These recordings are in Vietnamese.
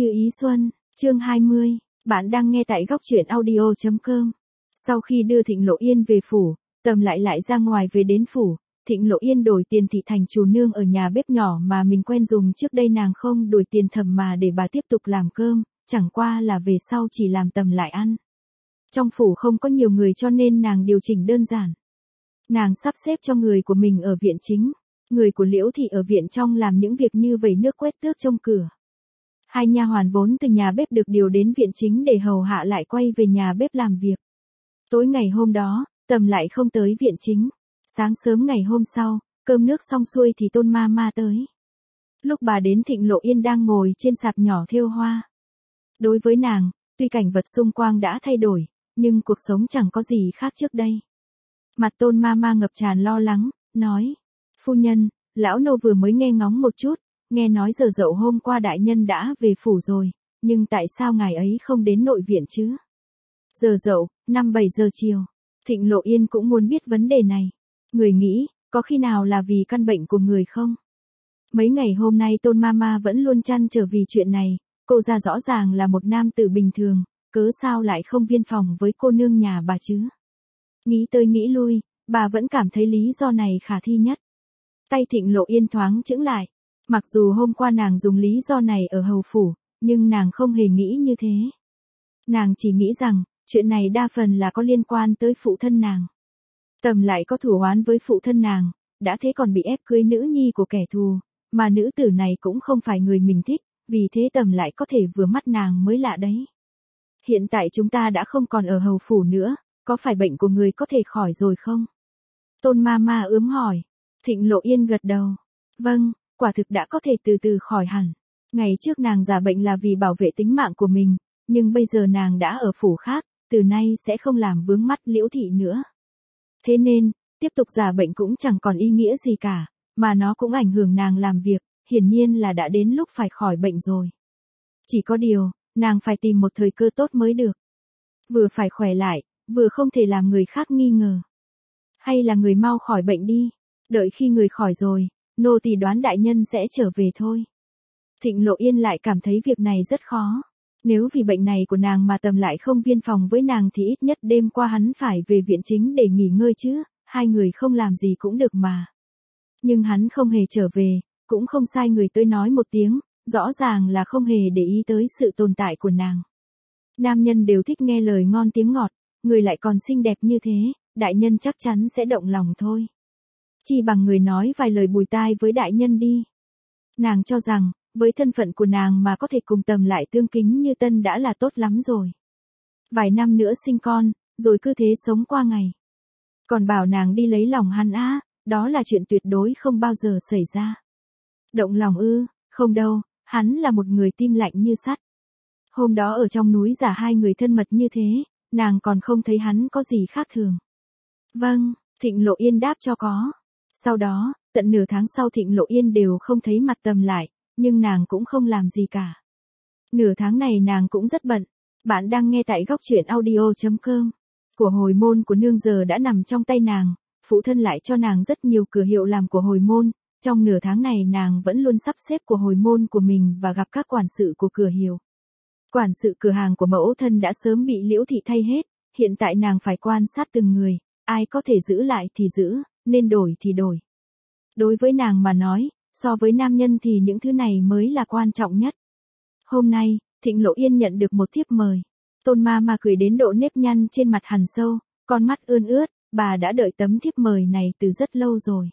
Như ý xuân, chương 20, bạn đang nghe tại góc truyện audio.com. Sau khi đưa Thịnh Lộ Yên về phủ, Tầm lại ra ngoài về đến phủ, Thịnh Lộ Yên đổi tiền thị thành chủ nương ở nhà bếp nhỏ mà mình quen dùng trước đây, nàng không đổi tiền Thẩm mà để bà tiếp tục làm cơm, chẳng qua là về sau chỉ làm Tầm lại ăn. Trong phủ không có nhiều người cho nên nàng điều chỉnh đơn giản. Nàng sắp xếp cho người của mình ở viện chính, người của Liễu thị ở viện trong làm những việc như vẩy nước quét tước trông cửa. Hai nha hoàn vốn từ nhà bếp được điều đến viện chính để hầu hạ lại quay về nhà bếp làm việc. Tối ngày hôm đó, Tầm lại không tới viện chính. Sáng sớm ngày hôm sau, cơm nước xong xuôi thì Tôn ma ma tới. Lúc bà đến, Thịnh Lộ Yên đang ngồi trên sạp nhỏ thêu hoa. Đối với nàng, tuy cảnh vật xung quanh đã thay đổi, nhưng cuộc sống chẳng có gì khác trước đây. Mặt Tôn ma ma ngập tràn lo lắng, nói: "Phu nhân, lão nô vừa mới nghe ngóng một chút, nghe nói giờ dậu hôm qua đại nhân đã về phủ rồi, nhưng tại sao ngài ấy không đến nội viện chứ?" Giờ dậu, 5-7 giờ chiều. Thịnh Lộ Yên cũng muốn biết vấn đề này. Người nghĩ, có khi nào là vì căn bệnh của người không? Mấy ngày hôm nay Tôn Mama vẫn luôn trăn trở vì chuyện này, cô ra rõ ràng là một nam tử bình thường, cớ sao lại không viên phòng với cô nương nhà bà chứ? Nghĩ tới nghĩ lui, bà vẫn cảm thấy lý do này khả thi nhất. Tay Thịnh Lộ Yên thoáng chững lại. Mặc dù hôm qua nàng dùng lý do này ở hầu phủ, nhưng nàng không hề nghĩ như thế. Nàng chỉ nghĩ rằng, chuyện này đa phần là có liên quan tới phụ thân nàng. Tầm lại có thù oán với phụ thân nàng, đã thế còn bị ép cưới nữ nhi của kẻ thù, mà nữ tử này cũng không phải người mình thích, vì thế Tầm lại có thể vừa mắt nàng mới lạ đấy. Hiện tại chúng ta đã không còn ở hầu phủ nữa, có phải bệnh của người có thể khỏi rồi không? Tôn ma ma ướm hỏi. Thịnh Lộ Yên gật đầu. Vâng, quả thực đã có thể từ từ khỏi hẳn. Ngày trước nàng giả bệnh là vì bảo vệ tính mạng của mình, nhưng bây giờ nàng đã ở phủ khác, từ nay sẽ không làm vướng mắt Liễu thị nữa. Thế nên, tiếp tục giả bệnh cũng chẳng còn ý nghĩa gì cả, mà nó cũng ảnh hưởng nàng làm việc, hiển nhiên là đã đến lúc phải khỏi bệnh rồi. Chỉ có điều, nàng phải tìm một thời cơ tốt mới được. Vừa phải khỏe lại, vừa không thể làm người khác nghi ngờ. Hay là người mau khỏi bệnh đi, đợi khi người khỏi rồi, nô tỳ đoán đại nhân sẽ trở về thôi. Thịnh Lộ Yên lại cảm thấy việc này rất khó. Nếu vì bệnh này của nàng mà Tầm lại không viên phòng với nàng thì ít nhất đêm qua hắn phải về viện chính để nghỉ ngơi chứ, hai người không làm gì cũng được mà. Nhưng hắn không hề trở về, cũng không sai người tới nói một tiếng, rõ ràng là không hề để ý tới sự tồn tại của nàng. Nam nhân đều thích nghe lời ngon tiếng ngọt, người lại còn xinh đẹp như thế, đại nhân chắc chắn sẽ động lòng thôi. Chỉ bằng người nói vài lời bùi tai với đại nhân đi. Nàng cho rằng, với thân phận của nàng mà có thể cùng Tầm lại tương kính như tân đã là tốt lắm rồi. Vài năm nữa sinh con, rồi cứ thế sống qua ngày. Còn bảo nàng đi lấy lòng hắn á, đó là chuyện tuyệt đối không bao giờ xảy ra. Động lòng ư, không đâu, hắn là một người tim lạnh như sắt. Hôm đó ở trong núi giả hai người thân mật như thế, nàng còn không thấy hắn có gì khác thường. Vâng, Thịnh Lộ Yên đáp cho có. Sau đó, tận nửa tháng sau Thịnh Lộ Yên đều không thấy mặt Tầm lại, nhưng nàng cũng không làm gì cả. Nửa tháng này nàng cũng rất bận. Bạn đang nghe tại góc truyện audio.com. Của hồi môn của nương giờ đã nằm trong tay nàng, phụ thân lại cho nàng rất nhiều cửa hiệu làm của hồi môn. Trong nửa tháng này nàng vẫn luôn sắp xếp của hồi môn của mình và gặp các quản sự của cửa hiệu. Quản sự cửa hàng của mẫu thân đã sớm bị Liễu thị thay hết, hiện tại nàng phải quan sát từng người, ai có thể giữ lại thì giữ, nên đổi thì đổi. Đối với nàng mà nói, so với nam nhân thì những thứ này mới là quan trọng nhất. Hôm nay, Thịnh Lộ Yên nhận được một thiếp mời. Tôn ma ma cười đến độ nếp nhăn trên mặt hằn sâu, con mắt ươn ướt, bà đã đợi tấm thiếp mời này từ rất lâu rồi.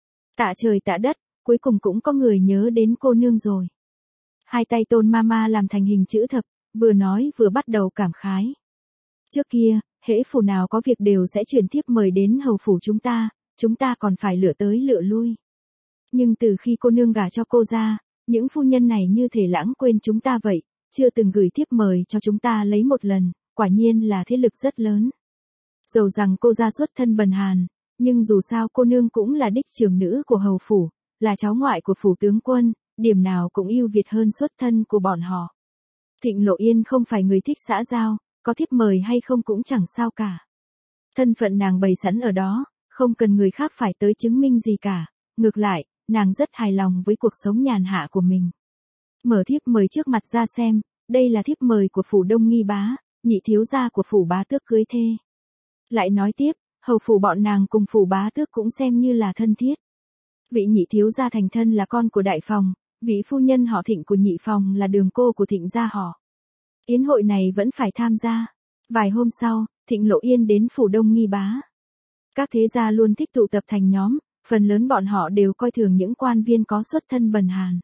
Tạ trời tạ đất, cuối cùng cũng có người nhớ đến cô nương rồi. Hai tay Tôn ma ma làm thành hình chữ thập, vừa nói vừa bắt đầu cảm khái. Trước kia, hễ phủ nào có việc đều sẽ chuyển thiếp mời đến hầu phủ chúng ta còn phải lựa tới lựa lui. Nhưng từ khi cô nương gả cho cô ra, những phu nhân này như thể lãng quên chúng ta vậy, chưa từng gửi thiếp mời cho chúng ta lấy một lần, quả nhiên là thế lực rất lớn. Dầu rằng cô ra xuất thân bần hàn, nhưng dù sao cô nương cũng là đích trưởng nữ của hầu phủ, là cháu ngoại của phủ tướng quân, điểm nào cũng ưu việt hơn xuất thân của bọn họ. Thịnh Lộ Yên không phải người thích xã giao, có thiếp mời hay không cũng chẳng sao cả. Thân phận nàng bày sẵn ở đó, không cần người khác phải tới chứng minh gì cả, ngược lại, nàng rất hài lòng với cuộc sống nhàn hạ của mình. Mở thiếp mời trước mặt ra xem, đây là thiếp mời của phủ Đông Nghi Bá, nhị thiếu gia của phủ Bá Tước cưới thê. Lại nói tiếp, hầu phủ bọn nàng cùng phủ Bá Tước cũng xem như là thân thiết. Vị nhị thiếu gia thành thân là con của đại phòng, vị phu nhân họ Thịnh của nhị phòng là đường cô của Thịnh gia họ. Yến hội này vẫn phải tham gia. Vài hôm sau, Thịnh Lộ Yên đến phủ Đông Nghi Bá. Các thế gia luôn thích tụ tập thành nhóm, phần lớn bọn họ đều coi thường những quan viên có xuất thân bần hàn.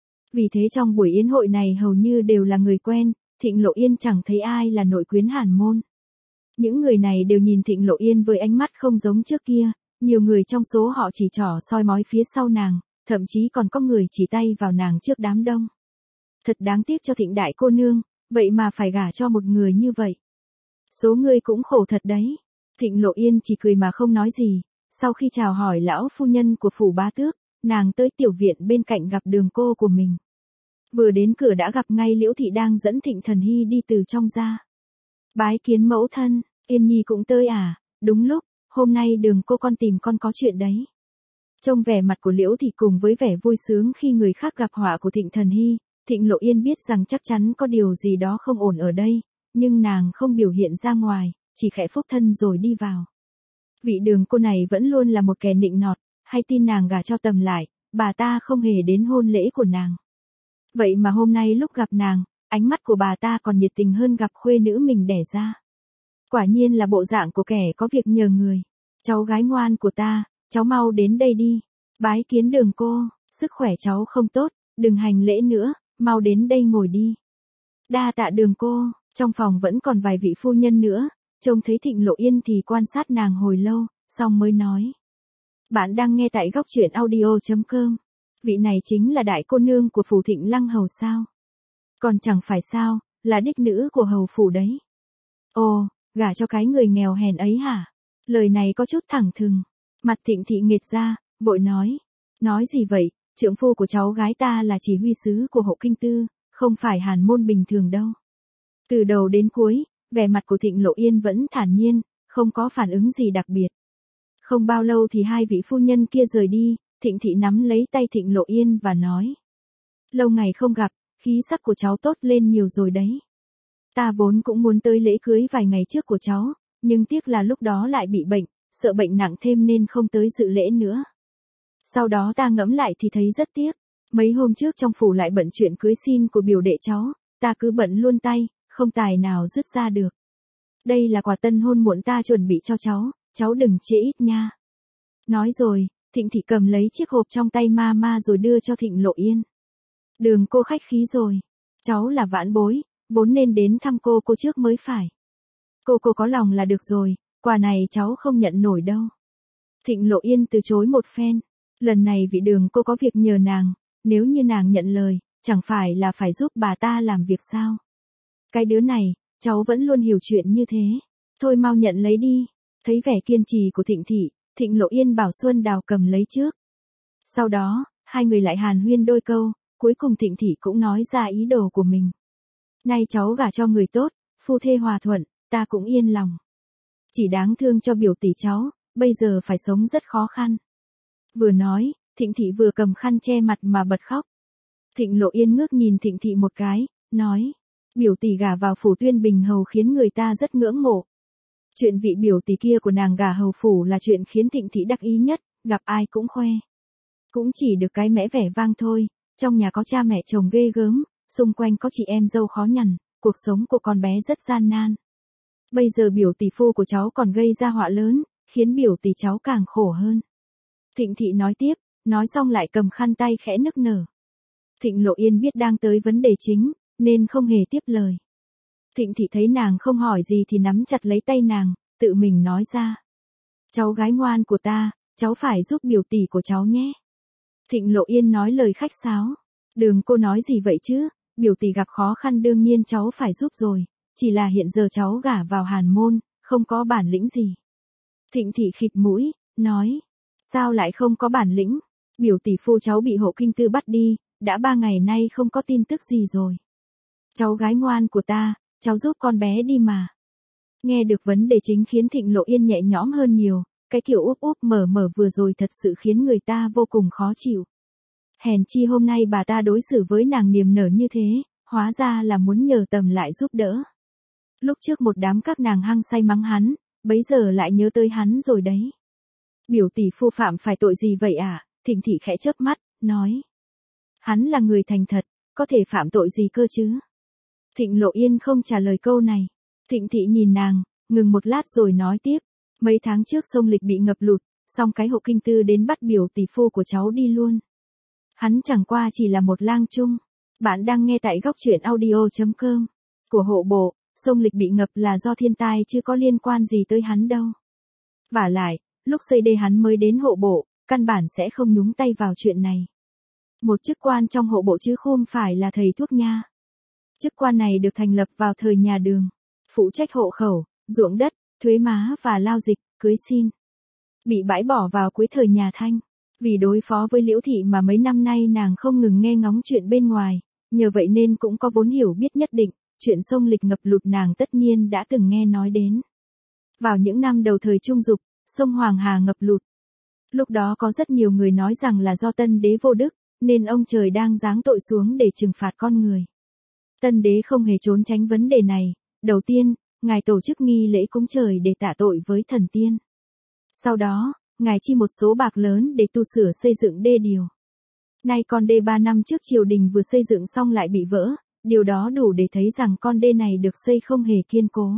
Vì thế trong buổi yến hội này hầu như đều là người quen, Thịnh Lộ Yên chẳng thấy ai là nội quyến hàn môn. Những người này đều nhìn Thịnh Lộ Yên với ánh mắt không giống trước kia, nhiều người trong số họ chỉ trỏ soi mói phía sau nàng, thậm chí còn có người chỉ tay vào nàng trước đám đông. Thật đáng tiếc cho Thịnh đại cô nương, vậy mà phải gả cho một người như vậy. Số ngươi cũng khổ thật đấy. Thịnh Lộ Yên chỉ cười mà không nói gì, sau khi chào hỏi lão phu nhân của phủ Bá Tước, nàng tới tiểu viện bên cạnh gặp đường cô của mình. Vừa đến cửa đã gặp ngay Liễu Thị đang dẫn Thịnh Thần Hy đi từ trong ra. Bái kiến mẫu thân, Yên Nhi cũng tới à, đúng lúc, hôm nay đường cô con tìm con có chuyện đấy. Trông vẻ mặt của Liễu Thị cùng với vẻ vui sướng khi người khác gặp họa của Thịnh Thần Hy, Thịnh Lộ Yên biết rằng chắc chắn có điều gì đó không ổn ở đây, nhưng nàng không biểu hiện ra ngoài, chỉ khẽ phúc thân rồi đi vào. Vị đường cô này vẫn luôn là một kẻ nịnh nọt, hay tin nàng gả cho Tầm lại, bà ta không hề đến hôn lễ của nàng. Vậy mà hôm nay lúc gặp nàng, ánh mắt của bà ta còn nhiệt tình hơn gặp khuê nữ mình đẻ ra. Quả nhiên là bộ dạng của kẻ có việc nhờ người. Cháu gái ngoan của ta, cháu mau đến đây đi. Bái kiến đường cô, sức khỏe cháu không tốt, đừng hành lễ nữa, mau đến đây ngồi đi. Đa tạ đường cô, trong phòng vẫn còn vài vị phu nhân nữa, trông thấy Thịnh Lộ Yên thì quan sát nàng hồi lâu, xong mới nói. Bạn đang nghe tại góc truyện audio.com. Vị này chính là đại cô nương của phủ Thịnh Lăng Hầu sao? Còn chẳng phải sao, là đích nữ của hầu phủ đấy. Ồ, gả cho cái người nghèo hèn ấy hả? Lời này có chút thẳng thừng. Mặt Thịnh Thị nghệt ra, vội nói. Nói gì vậy, trượng phu của cháu gái ta là chỉ huy sứ của hộ kinh tư, không phải hàn môn bình thường đâu. Từ đầu đến cuối, vẻ mặt của Thịnh Lộ Yên vẫn thản nhiên, không có phản ứng gì đặc biệt. Không bao lâu thì hai vị phu nhân kia rời đi, Thịnh Thị nắm lấy tay Thịnh Lộ Yên và nói. Lâu ngày không gặp, khí sắc của cháu tốt lên nhiều rồi đấy. Ta vốn cũng muốn tới lễ cưới vài ngày trước của cháu, nhưng tiếc là lúc đó lại bị bệnh, sợ bệnh nặng thêm nên không tới dự lễ nữa. Sau đó ta ngẫm lại thì thấy rất tiếc, mấy hôm trước trong phủ lại bận chuyện cưới xin của biểu đệ cháu, ta cứ bận luôn tay, không tài nào dứt ra được. Đây là quà tân hôn muộn ta chuẩn bị cho cháu đừng trễ ít nha. Nói rồi, Thịnh Thị cầm lấy chiếc hộp trong tay ma rồi đưa cho Thịnh Lộ Yên. Đường cô khách khí rồi, cháu là vãn bối, vốn nên đến thăm cô trước mới phải. Cô có lòng là được rồi, quà này cháu không nhận nổi đâu. Thịnh Lộ Yên từ chối một phen, lần này vị đường cô có việc nhờ nàng, nếu như nàng nhận lời, chẳng phải là phải giúp bà ta làm việc sao? Cái đứa này, cháu vẫn luôn hiểu chuyện như thế, thôi mau nhận lấy đi. Thấy vẻ kiên trì của Thịnh Thị, Thịnh Lộ Yên bảo Xuân Đào cầm lấy trước. Sau đó, hai người lại hàn huyên đôi câu, cuối cùng Thịnh Thị cũng nói ra ý đồ của mình. Nay cháu gả cho người tốt, phu thê hòa thuận, ta cũng yên lòng. Chỉ đáng thương cho biểu tỷ cháu, bây giờ phải sống rất khó khăn. Vừa nói, Thịnh Thị vừa cầm khăn che mặt mà bật khóc. Thịnh Lộ Yên ngước nhìn Thịnh Thị một cái, nói, biểu tỷ gả vào phủ Tuyên Bình Hầu khiến người ta rất ngưỡng mộ. Chuyện vị biểu tỷ kia của nàng gả hầu phủ là chuyện khiến Thịnh Thị đắc ý nhất, gặp ai cũng khoe. Cũng chỉ được cái mẽ vẻ vang thôi, trong nhà có cha mẹ chồng ghê gớm, xung quanh có chị em dâu khó nhằn, cuộc sống của con bé rất gian nan. Bây giờ biểu tỷ phu của cháu còn gây ra họa lớn, khiến biểu tỷ cháu càng khổ hơn. Thịnh Thị nói tiếp, nói xong lại cầm khăn tay khẽ nức nở. Thịnh Lộ Yên biết đang tới vấn đề chính, nên không hề tiếp lời. Thịnh Thị thấy nàng không hỏi gì thì nắm chặt lấy tay nàng, tự mình nói ra. Cháu gái ngoan của ta, cháu phải giúp biểu tỷ của cháu nhé. Thịnh Lộ Yên nói lời khách sáo. Đường cô nói gì vậy chứ, biểu tỷ gặp khó khăn đương nhiên cháu phải giúp rồi, chỉ là hiện giờ cháu gả vào hàn môn, không có bản lĩnh gì. Thịnh Thị khịt mũi, nói, sao lại không có bản lĩnh, biểu tỷ phu cháu bị hộ kinh tư bắt đi, đã 3 ngày nay không có tin tức gì rồi. Cháu gái ngoan của ta, cháu giúp con bé đi mà. Nghe được vấn đề chính khiến Thịnh Lộ Yên nhẹ nhõm hơn nhiều, cái kiểu úp úp mở mở vừa rồi thật sự khiến người ta vô cùng khó chịu. Hèn chi hôm nay bà ta đối xử với nàng niềm nở như thế, hóa ra là muốn nhờ Tầm lại giúp đỡ. Lúc trước một đám các nàng hăng say mắng hắn, bấy giờ lại nhớ tới hắn rồi đấy. Biểu tỷ phu phạm phải tội gì vậy à? Thịnh thị khẽ chớp mắt, nói. Hắn là người thành thật, có thể phạm tội gì cơ chứ? Thịnh Lộ Yên không trả lời câu này. Thịnh thị nhìn nàng, ngừng một lát rồi nói tiếp. Mấy tháng trước sông Lịch bị ngập lụt, xong cái hộ kinh tư đến bắt biểu tỷ phu của cháu đi luôn. Hắn chẳng qua chỉ là một lang chung. Bạn đang nghe tại góc truyện audio.com. Của hộ bộ, sông Lịch bị ngập là do thiên tai chứ có liên quan gì tới hắn đâu. Vả lại, lúc xây đê hắn mới đến hộ bộ, căn bản sẽ không nhúng tay vào chuyện này. Một chức quan trong hộ bộ chứ không phải là thầy thuốc nha. Chức quan này được thành lập vào thời nhà Đường, phụ trách hộ khẩu, ruộng đất, thuế má và lao dịch, cưới xin. Bị bãi bỏ vào cuối thời nhà Thanh. Vì đối phó với Liễu Thị mà mấy năm nay nàng không ngừng nghe ngóng chuyện bên ngoài, nhờ vậy nên cũng có vốn hiểu biết nhất định, chuyện sông Lịch ngập lụt nàng tất nhiên đã từng nghe nói đến. Vào những năm đầu thời Trung Dục, sông Hoàng Hà ngập lụt. Lúc đó có rất nhiều người nói rằng là do Tân Đế vô đức, nên ông trời đang giáng tội xuống để trừng phạt con người. Tân Đế không hề trốn tránh vấn đề này, đầu tiên, ngài tổ chức nghi lễ cúng trời để tạ tội với thần tiên. Sau đó, ngài chi một số bạc lớn để tu sửa xây dựng đê điều. Nay con đê 3 năm trước triều đình vừa xây dựng xong lại bị vỡ, điều đó đủ để thấy rằng con đê này được xây không hề kiên cố.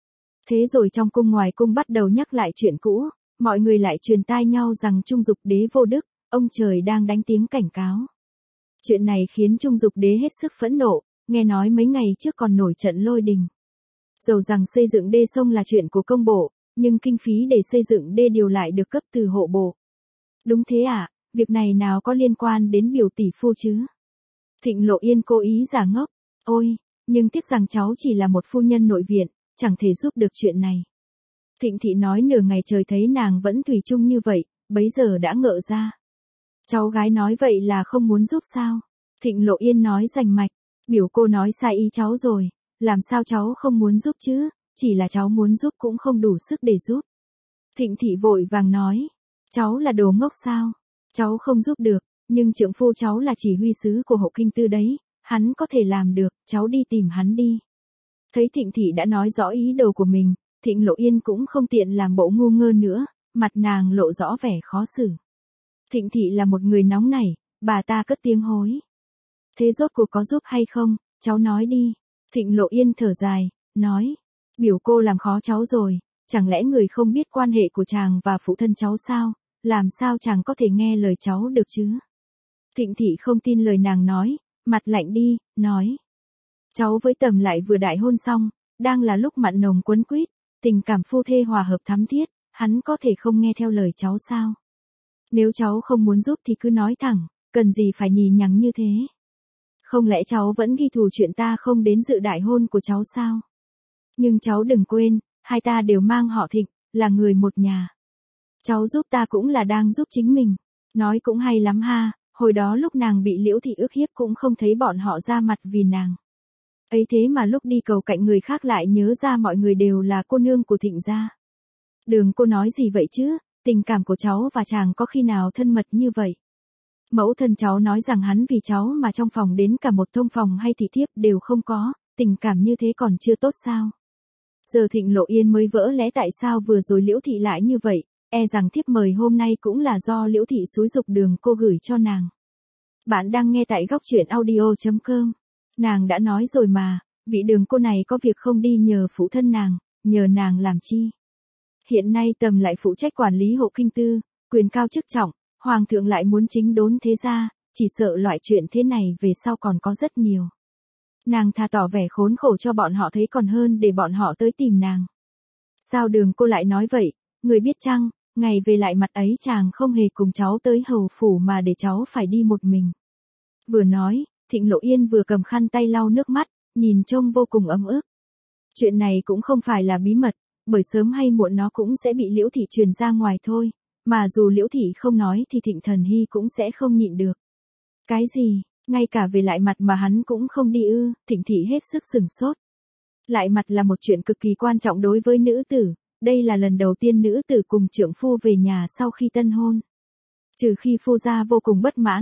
Thế rồi trong cung ngoài cung bắt đầu nhắc lại chuyện cũ, mọi người lại truyền tai nhau rằng Trung Dục đế vô đức, ông trời đang đánh tiếng cảnh cáo. Chuyện này khiến Trung Dục đế hết sức phẫn nộ, nghe nói mấy ngày trước còn nổi trận lôi đình. Dầu rằng xây dựng đê sông là chuyện của công bộ, nhưng kinh phí để xây dựng đê điều lại được cấp từ hộ bộ. Đúng thế à, việc này nào có liên quan đến biểu tỷ phu chứ? Thịnh Lộ Yên cố ý giả ngốc. Ôi, nhưng tiếc rằng cháu chỉ là một phu nhân nội viện, chẳng thể giúp được chuyện này. Thịnh thị nói nửa ngày trời thấy nàng vẫn thủy chung như vậy, bấy giờ đã ngỡ ra. Cháu gái nói vậy là không muốn giúp sao? Thịnh Lộ Yên nói rành mạch, biểu cô nói sai ý cháu rồi, làm sao cháu không muốn giúp chứ, chỉ là cháu muốn giúp cũng không đủ sức để giúp. Thịnh thị vội vàng nói, cháu là đồ ngốc sao? Cháu không giúp được, nhưng trượng phu cháu là chỉ huy sứ của hộ kinh tư đấy, hắn có thể làm được, cháu đi tìm hắn đi. Thấy Thịnh thị đã nói rõ ý đồ của mình, Thịnh Lộ Yên cũng không tiện làm bộ ngu ngơ nữa, mặt nàng lộ rõ vẻ khó xử. Thịnh thị là một người nóng nảy, bà ta cất tiếng hối. Thế rốt cuộc có giúp hay không, cháu nói đi. Thịnh Lộ Yên thở dài, nói, biểu cô làm khó cháu rồi, chẳng lẽ người không biết quan hệ của chàng và phụ thân cháu sao, làm sao chàng có thể nghe lời cháu được chứ? Thịnh thị không tin lời nàng nói, mặt lạnh đi, nói. Cháu với Tầm lại vừa đại hôn xong, đang là lúc mặn nồng quấn quýt, tình cảm phu thê hòa hợp thắm thiết, hắn có thể không nghe theo lời cháu sao? Nếu cháu không muốn giúp thì cứ nói thẳng, cần gì phải nhì nhằng như thế? Không lẽ cháu vẫn ghi thù chuyện ta không đến dự đại hôn của cháu sao? Nhưng cháu đừng quên, hai ta đều mang họ Thịnh, là người một nhà. Cháu giúp ta cũng là đang giúp chính mình. Nói cũng hay lắm ha, hồi đó lúc nàng bị Liễu Thị ức hiếp cũng không thấy bọn họ ra mặt vì nàng. Ấy thế mà lúc đi cầu cạnh người khác lại nhớ ra mọi người đều là cô nương của Thịnh gia. Đường cô nói gì vậy chứ, tình cảm của cháu và chàng có khi nào thân mật như vậy? Mẫu thân cháu nói rằng hắn vì cháu mà trong phòng đến cả một thông phòng hay thị thiếp đều không có, tình cảm như thế còn chưa tốt sao? Giờ Thịnh Lộ Yên mới vỡ lẽ tại sao vừa rồi Liễu Thị lại như vậy, e rằng thiếp mời hôm nay cũng là do Liễu Thị xúi giục Đường cô gửi cho nàng. Bạn đang nghe tại góc truyện audio.com. Nàng đã nói rồi mà, vị Đường cô này có việc không đi nhờ phụ thân nàng, nhờ nàng làm chi? Hiện nay Tầm lại phụ trách quản lý hộ kinh tư, quyền cao chức trọng, hoàng thượng lại muốn chính đốn thế gia, chỉ sợ loại chuyện thế này về sau còn có rất nhiều. Nàng thà tỏ vẻ khốn khổ cho bọn họ thấy còn hơn để bọn họ tới tìm nàng. Sao Đường cô lại nói vậy, người biết chăng, ngày về lại mặt ấy chàng không hề cùng cháu tới hầu phủ mà để cháu phải đi một mình. Vừa nói, Thịnh Lộ Yên vừa cầm khăn tay lau nước mắt, nhìn trông vô cùng ấm ức. Chuyện này cũng không phải là bí mật, bởi sớm hay muộn nó cũng sẽ bị Liễu Thị truyền ra ngoài thôi, mà dù Liễu Thị không nói thì Thịnh Thần Hy cũng sẽ không nhịn được. Cái gì, ngay cả về lại mặt mà hắn cũng không đi ư? Thịnh Thị hết sức sừng sốt. Lại mặt là một chuyện cực kỳ quan trọng đối với nữ tử, đây là lần đầu tiên nữ tử cùng trượng phu về nhà sau khi tân hôn. Trừ khi phu gia vô cùng bất mãn,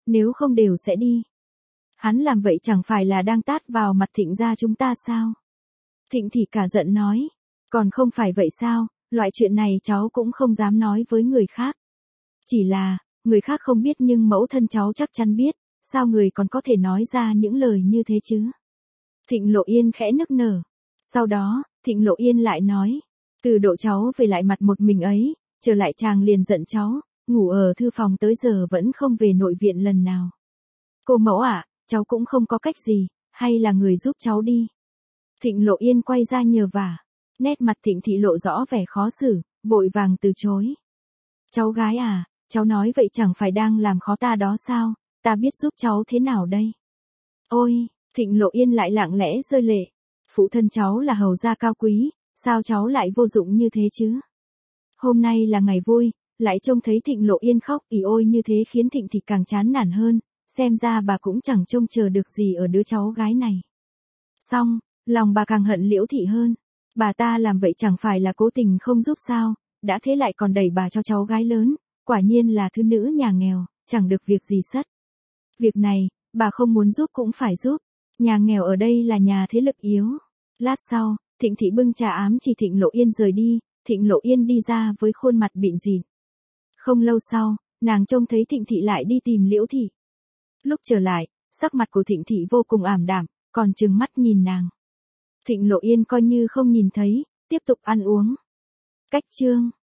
nếu không đều sẽ đi. Hắn làm vậy chẳng phải là đang tát vào mặt Thịnh gia chúng ta sao? Thịnh Thị cả giận nói, còn không phải vậy sao, loại chuyện này cháu cũng không dám nói với người khác. Chỉ là, người khác không biết nhưng mẫu thân cháu chắc chắn biết, sao người còn có thể nói ra những lời như thế chứ? Thịnh Lộ Yên khẽ nức nở. Sau đó, Thịnh Lộ Yên lại nói, từ độ cháu về lại mặt một mình ấy, trở lại chàng liền giận cháu, ngủ ở thư phòng tới giờ vẫn không về nội viện lần nào. Cô mẫu ạ, cháu cũng không có cách gì, hay là người giúp cháu đi. Thịnh Lộ Yên quay ra nhờ vả, nét mặt Thịnh Thị lộ rõ vẻ khó xử, vội vàng từ chối. Cháu gái à, cháu nói vậy chẳng phải đang làm khó ta đó sao, ta biết giúp cháu thế nào đây. Ôi, Thịnh Lộ Yên lại lặng lẽ rơi lệ. Phụ thân cháu là hầu gia cao quý, sao cháu lại vô dụng như thế chứ? Hôm nay là ngày vui, lại trông thấy Thịnh Lộ Yên khóc ỉ ôi như thế khiến Thịnh Thị càng chán nản hơn, xem ra bà cũng chẳng trông chờ được gì ở đứa cháu gái này. Xong, lòng bà càng hận Liễu Thị hơn, bà ta làm vậy chẳng phải là cố tình không giúp sao, đã thế lại còn đẩy bà cho cháu gái lớn, quả nhiên là thứ nữ nhà nghèo, chẳng được việc gì sất. Việc này, bà không muốn giúp cũng phải giúp, nhà nghèo ở đây là nhà thế lực yếu. Lát sau, Thịnh Thị bưng trà ám chỉ Thịnh Lộ Yên rời đi, Thịnh Lộ Yên đi ra với khuôn mặt bịn rịn. Không lâu sau, nàng trông thấy Thịnh Thị lại đi tìm Liễu Thị. Lúc trở lại, sắc mặt của Thịnh Thị vô cùng ảm đạm, còn trừng mắt nhìn nàng. Thịnh Lộ Yên coi như không nhìn thấy, tiếp tục ăn uống. Cách chương